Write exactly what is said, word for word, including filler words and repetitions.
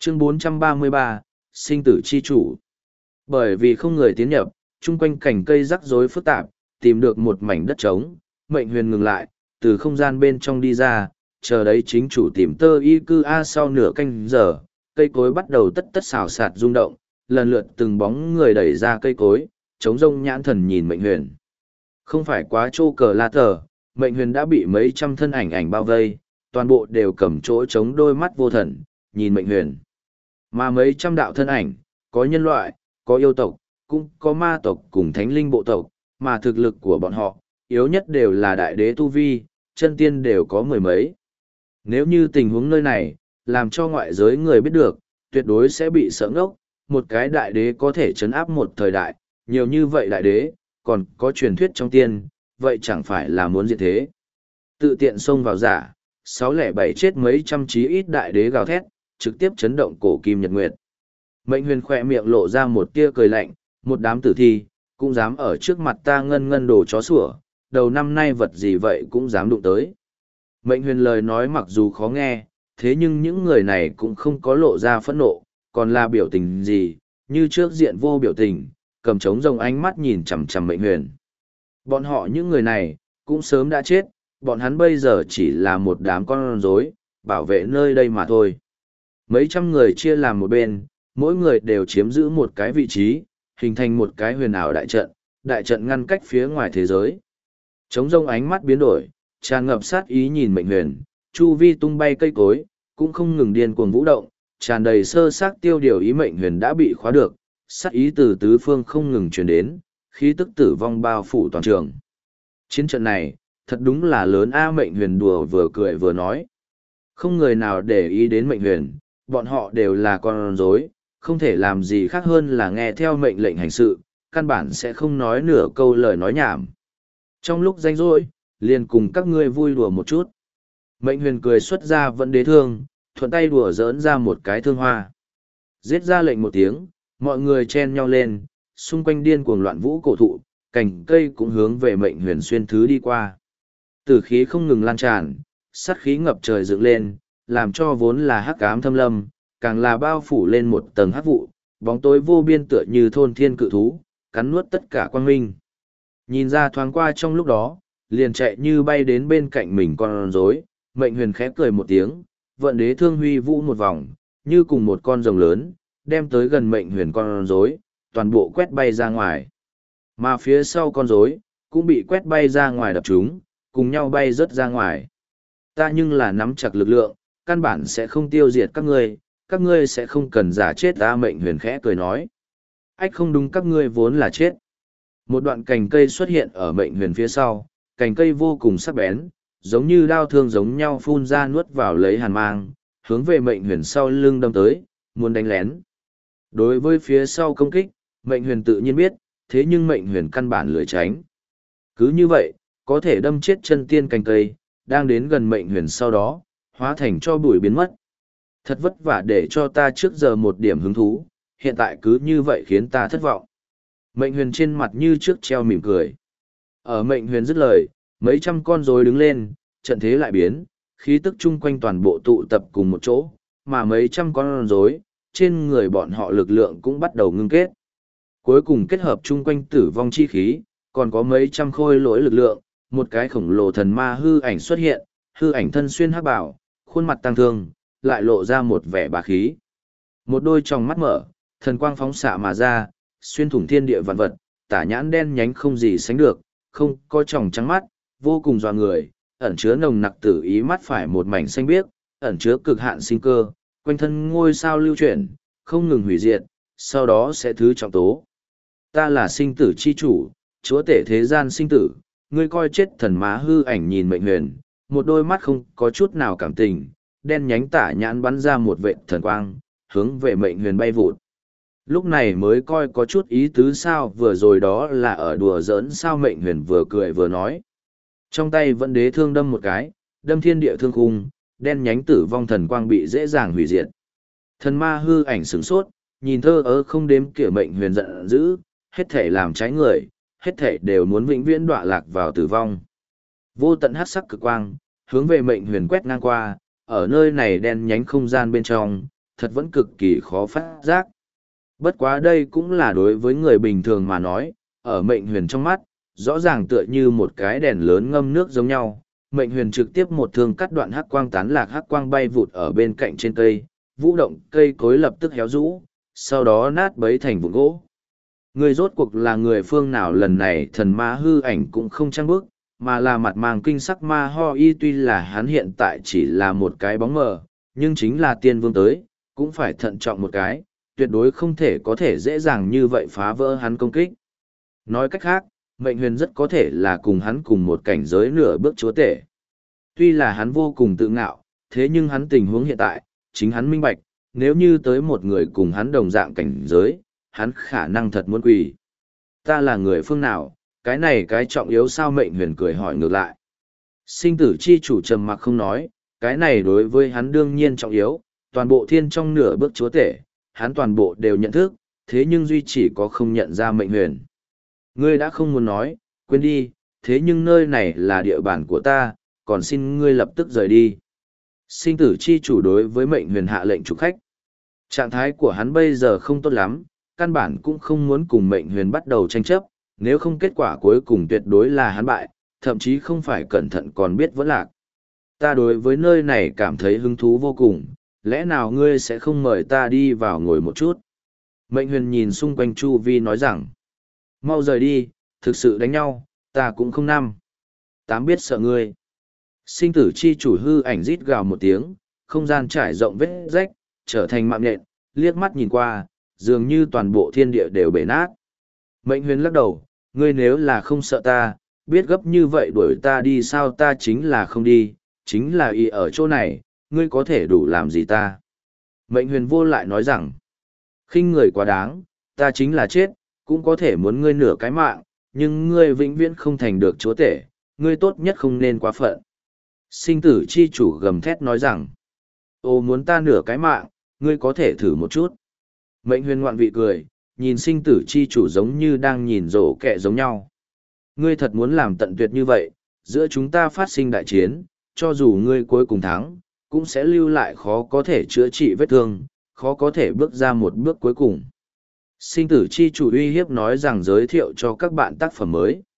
Chương bốn trăm ba mươi ba, sinh tử chi chủ. Bởi vì không người tiến nhập, chung quanh cành cây rắc rối phức tạp, tìm được một mảnh đất trống, Mệnh Huyền ngừng lại, từ không gian bên trong đi ra, chờ đấy chính chủ tìm tơ y cư a sau nửa canh giờ, cây cối bắt đầu tất tất xào xạc rung động, lần lượt từng bóng người đẩy ra cây cối, chống rông nhãn thần nhìn Mệnh Huyền. Không phải quá trô cờ la tờ, Mệnh Huyền đã bị mấy trăm thân ảnh ảnh bao vây, toàn bộ đều cầm chỗ chống đôi mắt vô thần, nhìn Mệnh Huyền. Mà mấy trăm đạo thân ảnh, có nhân loại, có yêu tộc, cũng có ma tộc cùng thánh linh bộ tộc, mà thực lực của bọn họ, yếu nhất đều là đại đế tu vi, chân tiên đều có mười mấy. Nếu như tình huống nơi này, làm cho ngoại giới người biết được, tuyệt đối sẽ bị sợ ngốc, một cái đại đế có thể chấn áp một thời đại, nhiều như vậy đại đế, còn có truyền thuyết trong tiên, vậy chẳng phải là muốn diệt thế. Tự tiện xông vào giả, sáu lẻ bảy chết mấy trăm chí ít đại đế gào thét, trực tiếp chấn động cổ kim nhật nguyệt. Mệnh Huyền khỏe miệng lộ ra một tia cười lạnh, một đám tử thi, cũng dám ở trước mặt ta ngân ngân đồ chó sủa, đầu năm nay vật gì vậy cũng dám đụng tới. Mệnh Huyền lời nói mặc dù khó nghe, thế nhưng những người này cũng không có lộ ra phẫn nộ, còn là biểu tình gì, như trước diện vô biểu tình, cầm trống rồng ánh mắt nhìn chằm chằm Mệnh Huyền. Bọn họ những người này, cũng sớm đã chết, bọn hắn bây giờ chỉ là một đám con rối, bảo vệ nơi đây mà thôi. Mấy trăm người chia làm một bên, mỗi người đều chiếm giữ một cái vị trí, hình thành một cái huyền ảo đại trận, đại trận ngăn cách phía ngoài thế giới. Trống rông ánh mắt biến đổi, tràn ngập sát ý nhìn Mệnh Huyền, chu vi tung bay cây cối, cũng không ngừng điên cuồng vũ động, tràn đầy sơ xác tiêu điều ý. Mệnh Huyền đã bị khóa được, sát ý từ tứ phương không ngừng truyền đến, khí tức tử vong bao phủ toàn trường. Chiến trận này, thật đúng là lớn a. Mệnh Huyền đùa vừa cười vừa nói. Không người nào để ý đến Mệnh Huyền, bọn họ đều là con rối, không thể làm gì khác hơn là nghe theo mệnh lệnh hành sự, căn bản sẽ không nói nửa câu lời nói nhảm. Trong lúc rảnh rỗi, liền cùng các ngươi vui đùa một chút. Mệnh Huyền cười xuất ra vẫn đế thương, thuận tay đùa dỡn ra một cái thương hoa. Giết ra lệnh một tiếng, mọi người chen nhau lên, xung quanh điên cuồng loạn vũ cổ thụ, cành cây cũng hướng về Mệnh Huyền xuyên thứ đi qua. Tử khí không ngừng lan tràn, sát khí ngập trời dựng lên, làm cho vốn là hắc ám thâm lâm, càng là bao phủ lên một tầng hắc vụ, bóng tối vô biên tựa như thôn thiên cự thú, cắn nuốt tất cả quang minh. Nhìn ra thoáng qua trong lúc đó, liền chạy như bay đến bên cạnh mình con rối, Mệnh Huyền khẽ cười một tiếng, vận đế thương huy vũ một vòng, như cùng một con rồng lớn, đem tới gần Mệnh Huyền con rối, toàn bộ quét bay ra ngoài. Mà phía sau con rối cũng bị quét bay ra ngoài đập chúng, cùng nhau bay rớt ra ngoài. Ta nhưng là nắm chặt lực lượng, căn bản sẽ không tiêu diệt các ngươi, các ngươi sẽ không cần giả chết. Ta Mệnh Huyền khẽ cười nói. Ách không đúng, các ngươi vốn là chết. Một đoạn cành cây xuất hiện ở Mệnh Huyền phía sau, cành cây vô cùng sắc bén, giống như đao thương giống nhau phun ra nuốt vào lấy hàn mang, hướng về Mệnh Huyền sau lưng đâm tới, muốn đánh lén. Đối với phía sau công kích, Mệnh Huyền tự nhiên biết, thế nhưng Mệnh Huyền căn bản lười tránh. Cứ như vậy, có thể đâm chết chân tiên cành cây, đang đến gần Mệnh Huyền sau đó, hóa thành cho bụi biến mất. Thật vất vả để cho ta trước giờ một điểm hứng thú, hiện tại cứ như vậy khiến ta thất vọng. Mệnh Huyền trên mặt như trước treo mỉm cười. Ở Mệnh Huyền dứt lời, mấy trăm con rối đứng lên, trận thế lại biến, khí tức chung quanh toàn bộ tụ tập cùng một chỗ, mà mấy trăm con rối, trên người bọn họ lực lượng cũng bắt đầu ngưng kết. Cuối cùng kết hợp chung quanh tử vong chi khí, còn có mấy trăm khôi lỗi lực lượng, một cái khổng lồ thần ma hư ảnh xuất hiện, hư ảnh thân xuyên hắc bào, khuôn mặt tăng thương, lại lộ ra một vẻ bá khí. Một đôi tròng mắt mở, thần quang phóng xạ mà ra, xuyên thủng thiên địa vạn vật, tả nhãn đen nhánh không gì sánh được, không có tròng trắng mắt, vô cùng dọa người, ẩn chứa nồng nặc tử ý, mắt phải một mảnh xanh biếc, ẩn chứa cực hạn sinh cơ, quanh thân ngôi sao lưu chuyển, không ngừng hủy diệt, sau đó sẽ thứ trọng tố. Ta là sinh tử chi chủ, chúa tể thế gian sinh tử, ngươi coi chết thần má hư ảnh nhìn Mệnh Huyền, một đôi mắt không có chút nào cảm tình, đen nhánh tả nhãn bắn ra một vệt thần quang, hướng về Mệnh Huyền bay vụt. Lúc này mới coi có chút ý tứ sao, vừa rồi đó là ở đùa giỡn sao. Mệnh Huyền vừa cười vừa nói. Trong tay vẫn đế thương đâm một cái, đâm thiên địa thương khung, đen nhánh tử vong thần quang bị dễ dàng hủy diệt. Thần ma hư ảnh sửng sốt, nhìn thơ ớ không đếm kỉa. Mệnh Huyền giận dữ, hết thể làm trái người, hết thể đều muốn vĩnh viễn đọa lạc vào tử vong. Vô tận hắc sắc cực quang, hướng về Mệnh Huyền quét ngang qua, ở nơi này đen nhánh không gian bên trong, thật vẫn cực kỳ khó phát giác. Bất quá đây cũng là đối với người bình thường mà nói, ở mệnh huyền trong mắt, rõ ràng tựa như một cái đèn lớn ngâm nước giống nhau. Mệnh huyền trực tiếp một thương cắt đoạn hắc quang tán lạc, hắc quang bay vụt ở bên cạnh trên cây, vũ động cây cối lập tức héo rũ, sau đó nát bấy thành vụn gỗ. Người rốt cuộc là người phương nào? Lần này thần ma hư ảnh cũng không trăng bước, mà là mặt màng kinh sắc ma ho y. Tuy là hắn hiện tại chỉ là một cái bóng mờ, nhưng chính là tiên vương tới, cũng phải thận trọng một cái, tuyệt đối không thể có thể dễ dàng như vậy phá vỡ hắn công kích. Nói cách khác, mệnh huyền rất có thể là cùng hắn cùng một cảnh giới nửa bước chúa tể. Tuy là hắn vô cùng tự ngạo, thế nhưng hắn tình huống hiện tại, chính hắn minh bạch, nếu như tới một người cùng hắn đồng dạng cảnh giới, hắn khả năng thật muốn quỳ. Ta là người phương nào, cái này cái trọng yếu sao? Mệnh huyền cười hỏi ngược lại. Sinh tử chi chủ trầm mặc không nói, cái này đối với hắn đương nhiên trọng yếu, toàn bộ thiên trong nửa bước chúa tể, hắn toàn bộ đều nhận thức, thế nhưng duy chỉ có không nhận ra mệnh huyền. Ngươi đã không muốn nói, quên đi, thế nhưng nơi này là địa bàn của ta, còn xin ngươi lập tức rời đi. Sinh tử chi chủ đối với mệnh huyền hạ lệnh trục khách. Trạng thái của hắn bây giờ không tốt lắm, căn bản cũng không muốn cùng mệnh huyền bắt đầu tranh chấp, nếu không kết quả cuối cùng tuyệt đối là hắn bại, thậm chí không phải cẩn thận còn biết vẫn lạc. Ta đối với nơi này cảm thấy hứng thú vô cùng, lẽ nào ngươi sẽ không mời ta đi vào ngồi một chút? Mệnh huyền nhìn xung quanh chu vi nói rằng, mau rời đi, thực sự đánh nhau, ta cũng không nằm. Tám biết sợ ngươi. Sinh tử chi chủ hư ảnh rít gào một tiếng, không gian trải rộng vết rách, trở thành mạng nhện, liếc mắt nhìn qua, dường như toàn bộ thiên địa đều bể nát. Mệnh huyền lắc đầu, ngươi nếu là không sợ ta, biết gấp như vậy đuổi ta đi sao? Ta chính là không đi, chính là y ở chỗ này, ngươi có thể đủ làm gì ta? Mệnh huyền vô lại nói rằng, khinh người quá đáng, ta chính là chết, cũng có thể muốn ngươi nửa cái mạng, nhưng ngươi vĩnh viễn không thành được chúa tể, ngươi tốt nhất không nên quá phận. Sinh tử chi chủ gầm thét nói rằng, ô muốn ta nửa cái mạng, ngươi có thể thử một chút. Mệnh huyền ngoạn vị cười, nhìn sinh tử chi chủ giống như đang nhìn rổ kẹ giống nhau. Ngươi thật muốn làm tận tuyệt như vậy, giữa chúng ta phát sinh đại chiến, cho dù ngươi cuối cùng thắng, cũng sẽ lưu lại khó có thể chữa trị vết thương, khó có thể bước ra một bước cuối cùng. Sinh tử chi chủ uy hiếp nói rằng giới thiệu cho các bạn tác phẩm mới.